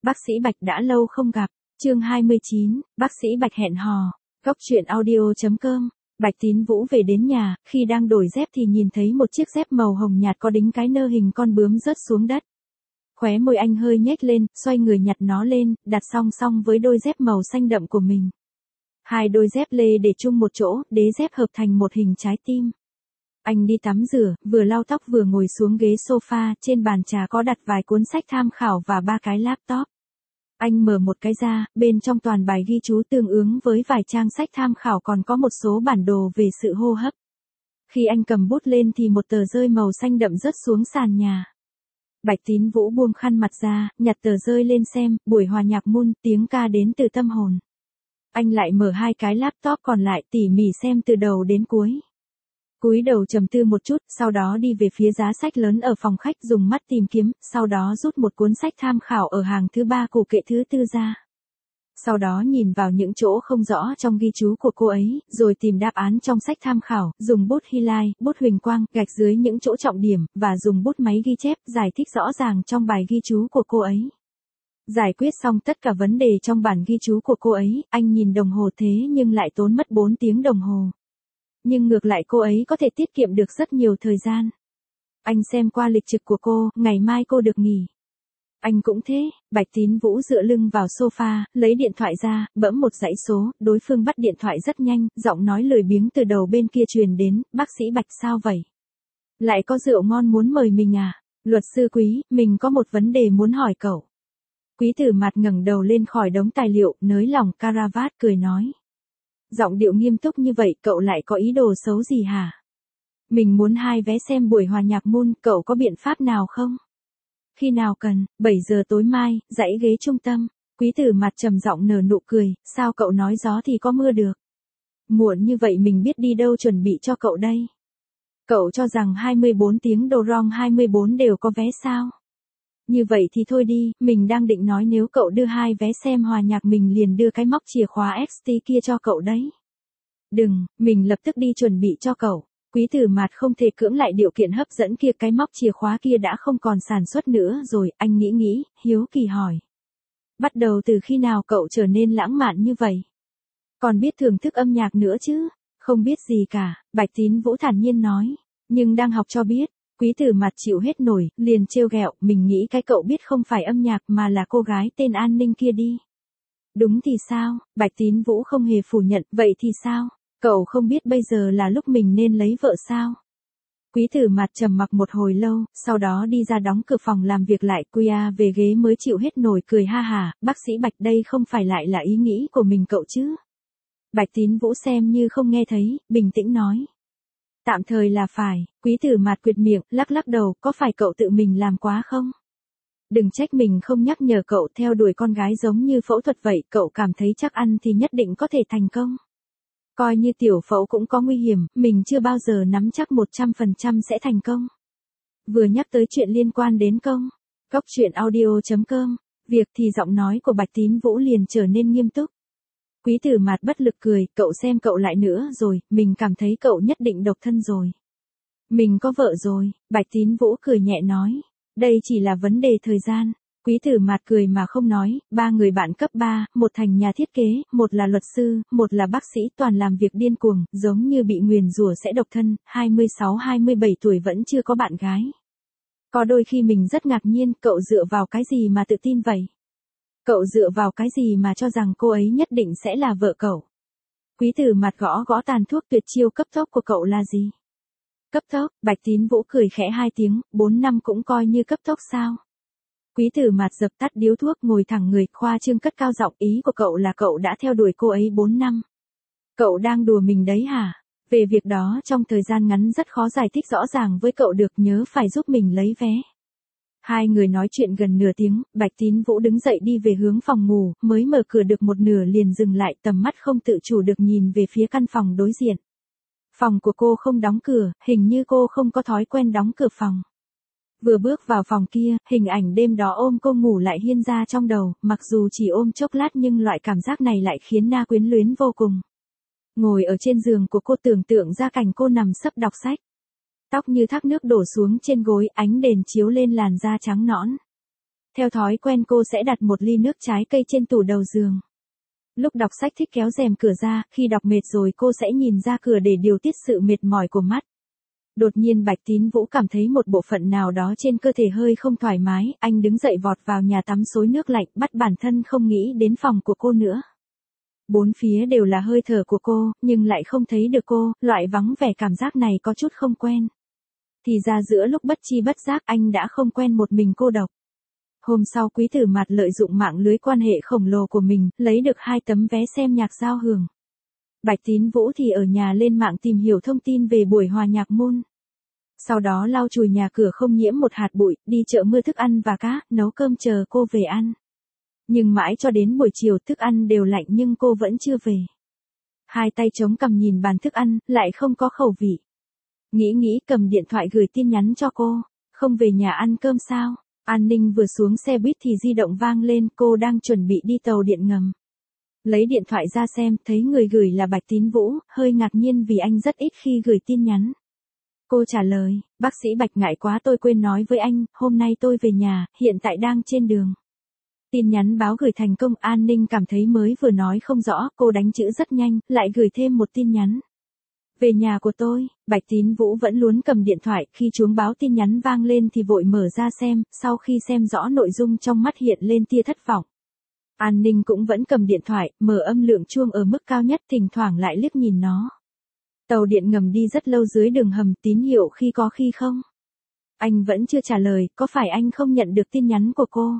Bác sĩ Bạch đã lâu không gặp. Chương 29, bác sĩ Bạch hẹn hò. Góc truyện audio.com. Bạch Tín Vũ về đến nhà, khi đang đổi dép thì nhìn thấy một chiếc dép màu hồng nhạt có đính cái nơ hình con bướm rớt xuống đất. Khóe môi anh hơi nhếch lên, xoay người nhặt nó lên, đặt song song với đôi dép màu xanh đậm của mình. Hai đôi dép lê để chung một chỗ, đế dép hợp thành một hình trái tim. Anh đi tắm rửa, vừa lau tóc vừa ngồi xuống ghế sofa, trên bàn trà có đặt vài cuốn sách tham khảo và 3 cái laptop. Anh mở một cái ra, bên trong toàn bài ghi chú tương ứng với vài trang sách tham khảo còn có một số bản đồ về sự hô hấp. Khi anh cầm bút lên thì một tờ rơi màu xanh đậm rớt xuống sàn nhà. Bạch Tín Vũ buông khăn mặt ra, nhặt tờ rơi lên xem, buổi hòa nhạc Moon, tiếng ca đến từ tâm hồn. Anh lại mở 2 cái laptop còn lại tỉ mỉ xem từ đầu đến cuối. Cúi đầu trầm tư một chút, sau đó đi về phía giá sách lớn ở phòng khách dùng mắt tìm kiếm, sau đó rút một cuốn sách tham khảo ở hàng thứ 3 của kệ thứ 4 ra. Sau đó nhìn vào những chỗ không rõ trong ghi chú của cô ấy, rồi tìm đáp án trong sách tham khảo, dùng bút highlight, bút huỳnh quang, gạch dưới những chỗ trọng điểm, và dùng bút máy ghi chép, giải thích rõ ràng trong bài ghi chú của cô ấy. Giải quyết xong tất cả vấn đề trong bản ghi chú của cô ấy, anh nhìn đồng hồ thế nhưng lại tốn mất 4 tiếng đồng hồ. Nhưng ngược lại cô ấy có thể tiết kiệm được rất nhiều thời gian. Anh xem qua lịch trực của cô, ngày mai cô được nghỉ. Anh cũng thế. Bạch Tín Vũ dựa lưng vào sofa, lấy điện thoại ra, bấm một dãy số, đối phương bắt điện thoại rất nhanh, giọng nói lười biếng từ đầu bên kia truyền đến, bác sĩ Bạch sao vậy? Lại có rượu ngon muốn mời mình à? Luật sư Quý, mình có một vấn đề muốn hỏi cậu. Quý Tử Mạt ngẩng đầu lên khỏi đống tài liệu, nới lỏng caravat cười nói. Giọng điệu nghiêm túc như vậy cậu lại có ý đồ xấu gì hả? Mình muốn 2 vé xem buổi hòa nhạc Moon, cậu có biện pháp nào không? Khi nào cần? 7 giờ tối mai, dãy ghế trung tâm. Quý Tử Mạt trầm giọng nở nụ cười, sao cậu nói gió thì có mưa được? Muộn như vậy mình biết đi đâu chuẩn bị cho cậu đây? Cậu cho rằng 24 tiếng đồ rong 24 đều có vé sao? Như vậy thì thôi đi, mình đang định nói nếu cậu đưa 2 vé xem hòa nhạc mình liền đưa cái móc chìa khóa XT kia cho cậu đấy. Đừng, mình lập tức đi chuẩn bị cho cậu. Quý Tử Mạt không thể cưỡng lại điều kiện hấp dẫn kia, cái móc chìa khóa kia đã không còn sản xuất nữa rồi, anh nghĩ, hiếu kỳ hỏi. Bắt đầu từ khi nào cậu trở nên lãng mạn như vậy? Còn biết thưởng thức âm nhạc nữa chứ? Không biết gì cả, Bạch Tín Vũ thản nhiên nói, nhưng đang học cho biết. Quý Tử Mạt chịu hết nổi, liền trêu ghẹo, mình nghĩ cái cậu biết không phải âm nhạc mà là cô gái tên An Ninh kia đi. Đúng thì sao? Bạch Tín Vũ không hề phủ nhận, vậy thì sao? Cậu không biết bây giờ là lúc mình nên lấy vợ sao? Quý Tử Mạt trầm mặc một hồi lâu, sau đó đi ra đóng cửa phòng làm việc lại, về ghế mới chịu hết nổi cười ha hả, bác sĩ Bạch đây không phải lại là ý nghĩ của mình cậu chứ? Bạch Tín Vũ xem như không nghe thấy, bình tĩnh nói. Tạm thời là phải. Quý Tử Mạt quệt miệng, lắc lắc đầu, có phải cậu tự mình làm quá không? Đừng trách mình không nhắc nhở cậu, theo đuổi con gái giống như phẫu thuật vậy, cậu cảm thấy chắc ăn thì nhất định có thể thành công. Coi như tiểu phẫu cũng có nguy hiểm, mình chưa bao giờ nắm chắc 100% sẽ thành công. Vừa nhắc tới chuyện liên quan đến công. Góc truyện audio.com. Việc thì giọng nói của Bạch Tín Vũ liền trở nên nghiêm túc. Quý Tử Mạt bất lực cười, cậu xem cậu lại nữa rồi, mình cảm thấy cậu nhất định độc thân rồi. Mình có vợ rồi, Bạch Tín Vũ cười nhẹ nói. Đây chỉ là vấn đề thời gian. Quý Tử Mạt cười mà không nói, 3 người bạn cấp 3, một thành nhà thiết kế, một là luật sư, một là bác sĩ, toàn làm việc điên cuồng, giống như bị nguyền rủa sẽ độc thân, 26-27 tuổi vẫn chưa có bạn gái. Có đôi khi mình rất ngạc nhiên, cậu dựa vào cái gì mà tự tin vậy? Cậu dựa vào cái gì mà cho rằng cô ấy nhất định sẽ là vợ cậu? Quý Tử Mạt gõ gõ tàn thuốc, tuyệt chiêu cấp tốc của cậu là gì? Cấp tốc? Bạch Tín Vũ cười khẽ 2 tiếng, 4 năm cũng coi như cấp tốc sao? Quý Tử Mạt dập tắt điếu thuốc, ngồi thẳng người, khoa trương cất cao giọng, ý của cậu là cậu đã theo đuổi cô ấy 4 năm. Cậu đang đùa mình đấy hả? Về việc đó trong thời gian ngắn rất khó giải thích rõ ràng với cậu được, nhớ phải giúp mình lấy vé. Hai người nói chuyện gần nửa tiếng, Bạch Tín Vũ đứng dậy đi về hướng phòng ngủ, mới mở cửa được một nửa liền dừng lại, tầm mắt không tự chủ được nhìn về phía căn phòng đối diện. Phòng của cô không đóng cửa, hình như cô không có thói quen đóng cửa phòng. Vừa bước vào phòng kia, hình ảnh đêm đó ôm cô ngủ lại hiên ra trong đầu, mặc dù chỉ ôm chốc lát nhưng loại cảm giác này lại khiến na quyến luyến vô cùng. Ngồi ở trên giường của cô, tưởng tượng ra cảnh cô nằm sấp đọc sách. Tóc như thác nước đổ xuống trên gối, ánh đèn chiếu lên làn da trắng nõn. Theo thói quen cô sẽ đặt một ly nước trái cây trên tủ đầu giường. Lúc đọc sách thích kéo rèm cửa ra, khi đọc mệt rồi cô sẽ nhìn ra cửa để điều tiết sự mệt mỏi của mắt. Đột nhiên Bạch Tín Vũ cảm thấy một bộ phận nào đó trên cơ thể hơi không thoải mái, anh đứng dậy vọt vào nhà tắm xối nước lạnh, bắt bản thân không nghĩ đến phòng của cô nữa. Bốn phía đều là hơi thở của cô, nhưng lại không thấy được cô, loại vắng vẻ cảm giác này có chút không quen. Thì ra giữa lúc bất chi bất giác anh đã không quen một mình cô độc. Hôm sau Quý Tử Mạt lợi dụng mạng lưới quan hệ khổng lồ của mình, lấy được 2 tấm vé xem nhạc giao hưởng. Bạch Tín Vũ thì ở nhà lên mạng tìm hiểu thông tin về buổi hòa nhạc môn. Sau đó lau chùi nhà cửa không nhiễm một hạt bụi, đi chợ mua thức ăn và cá, nấu cơm chờ cô về ăn. Nhưng mãi cho đến buổi chiều thức ăn đều lạnh nhưng cô vẫn chưa về. Hai tay chống cằm nhìn bàn thức ăn, lại không có khẩu vị. Nghĩ cầm điện thoại gửi tin nhắn cho cô, không về nhà ăn cơm sao? An Ninh vừa xuống xe buýt thì di động vang lên, cô đang chuẩn bị đi tàu điện ngầm. Lấy điện thoại ra xem, thấy người gửi là Bạch Tín Vũ, hơi ngạc nhiên vì anh rất ít khi gửi tin nhắn. Cô trả lời, bác sĩ Bạch ngại quá tôi quên nói với anh, hôm nay tôi về nhà, hiện tại đang trên đường. Tin nhắn báo gửi thành công, An Ninh cảm thấy mới vừa nói không rõ, cô đánh chữ rất nhanh, lại gửi thêm một tin nhắn. Về nhà của tôi, Bạch Tín Vũ vẫn luôn cầm điện thoại, khi chuông báo tin nhắn vang lên thì vội mở ra xem, sau khi xem rõ nội dung trong mắt hiện lên tia thất vọng. An Ninh cũng vẫn cầm điện thoại, mở âm lượng chuông ở mức cao nhất, thỉnh thoảng lại liếc nhìn nó. Tàu điện ngầm đi rất lâu dưới đường hầm, tín hiệu khi có khi không. Anh vẫn chưa trả lời, có phải anh không nhận được tin nhắn của cô?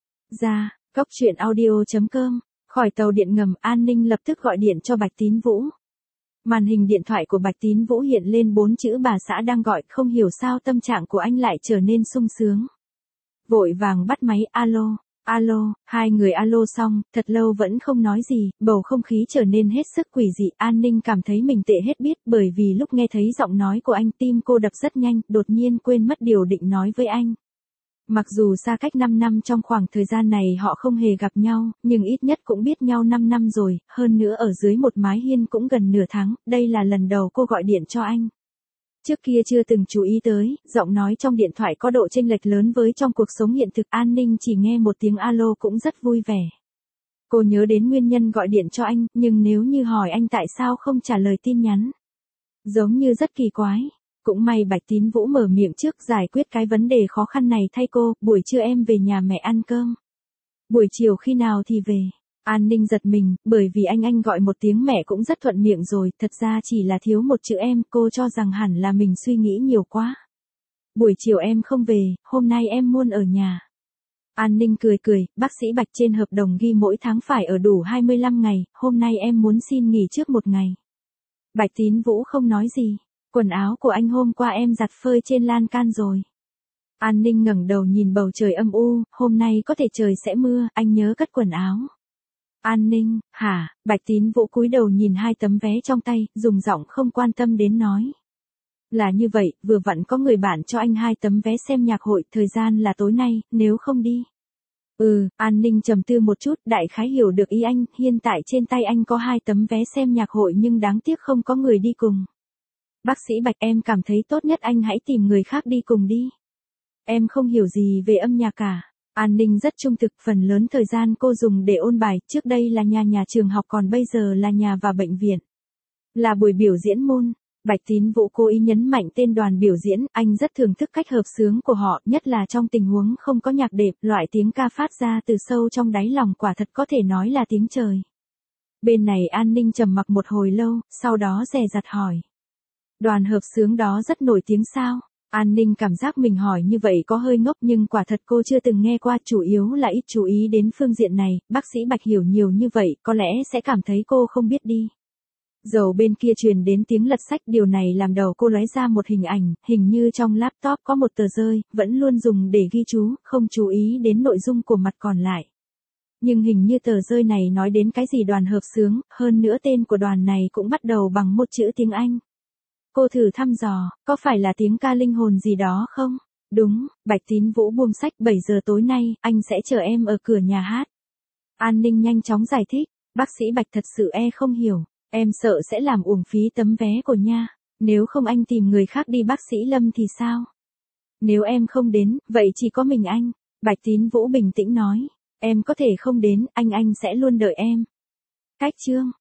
Ra, goctruyện.audio.com, khỏi tàu điện ngầm, An Ninh lập tức gọi điện cho Bạch Tín Vũ. Màn hình điện thoại của Bạch Tín Vũ hiện lên 4 chữ bà xã đang gọi, không hiểu sao tâm trạng của anh lại trở nên sung sướng. Vội vàng bắt máy, alo, hai người alo xong, thật lâu vẫn không nói gì, bầu không khí trở nên hết sức quỷ dị, An Ninh cảm thấy mình tệ hết biết bởi vì lúc nghe thấy giọng nói của anh tim cô đập rất nhanh, đột nhiên quên mất điều định nói với anh. Mặc dù xa cách 5 năm trong khoảng thời gian này họ không hề gặp nhau, nhưng ít nhất cũng biết nhau 5 năm rồi, hơn nữa ở dưới một mái hiên cũng gần nửa tháng, đây là lần đầu cô gọi điện cho anh. Trước kia chưa từng chú ý tới, giọng nói trong điện thoại có độ chênh lệch lớn với trong cuộc sống hiện thực, An Ninh chỉ nghe một tiếng alo cũng rất vui vẻ. Cô nhớ đến nguyên nhân gọi điện cho anh, nhưng nếu như hỏi anh tại sao không trả lời tin nhắn, giống như rất kỳ quái. Cũng may Bạch Tín Vũ mở miệng trước giải quyết cái vấn đề khó khăn này thay cô, buổi trưa em về nhà mẹ ăn cơm. Buổi chiều khi nào thì về? An Ninh giật mình, bởi vì anh gọi một tiếng mẹ cũng rất thuận miệng rồi, thật ra chỉ là thiếu một chữ em, cô cho rằng hẳn là mình suy nghĩ nhiều quá. Buổi chiều em không về, hôm nay em muốn ở nhà. An Ninh cười, bác sĩ Bạch trên hợp đồng ghi mỗi tháng phải ở đủ 25 ngày, hôm nay em muốn xin nghỉ trước một ngày. Bạch Tín Vũ không nói gì. Quần áo của anh hôm qua em giặt phơi trên lan can rồi. An Ninh ngẩng đầu nhìn bầu trời âm u, hôm nay có thể trời sẽ mưa, anh nhớ cất quần áo. An Ninh, hả? Bạch Tín Vũ cúi đầu nhìn 2 tấm vé trong tay, dùng giọng không quan tâm đến nói. Là như vậy, vừa vặn có người bạn cho anh 2 tấm vé xem nhạc hội, thời gian là tối nay, nếu không đi. An Ninh trầm tư một chút, đại khái hiểu được ý anh, hiện tại trên tay anh có 2 tấm vé xem nhạc hội nhưng đáng tiếc không có người đi cùng. Bác sĩ Bạch, em cảm thấy tốt nhất anh hãy tìm người khác đi cùng đi. Em không hiểu gì về âm nhạc cả. An Ninh rất trung thực, phần lớn thời gian cô dùng để ôn bài, trước đây là nhà trường học còn bây giờ là nhà và bệnh viện. Là buổi biểu diễn môn. Bạch Tín Vũ cố ý nhấn mạnh tên đoàn biểu diễn, anh rất thưởng thức cách hợp xướng của họ, nhất là trong tình huống không có nhạc đệm, loại tiếng ca phát ra từ sâu trong đáy lòng quả thật có thể nói là tiếng trời. Bên này An Ninh trầm mặc một hồi lâu, sau đó dè dặt hỏi. Đoàn hợp xướng đó rất nổi tiếng sao? An Ninh cảm giác mình hỏi như vậy có hơi ngốc nhưng quả thật cô chưa từng nghe qua, chủ yếu là ít chú ý đến phương diện này, bác sĩ Bạch hiểu nhiều như vậy, có lẽ sẽ cảm thấy cô không biết đi. Dầu bên kia truyền đến tiếng lật sách, điều này làm đầu cô lóe ra một hình ảnh, hình như trong laptop có một tờ rơi, vẫn luôn dùng để ghi chú, không chú ý đến nội dung của mặt còn lại. Nhưng hình như tờ rơi này nói đến cái gì đoàn hợp xướng, hơn nữa tên của đoàn này cũng bắt đầu bằng một chữ tiếng Anh. Cô thử thăm dò, có phải là tiếng ca linh hồn gì đó không? Đúng, Bạch Tín Vũ buông sách, 7 giờ tối nay, anh sẽ chờ em ở cửa nhà hát. An Ninh nhanh chóng giải thích, bác sĩ Bạch thật sự không hiểu, em sợ sẽ làm uổng phí tấm vé của nha, nếu không anh tìm người khác đi, bác sĩ Lâm thì sao? Nếu em không đến, vậy chỉ có mình anh. Bạch Tín Vũ bình tĩnh nói. Em có thể không đến, anh sẽ luôn đợi em. Cách chương.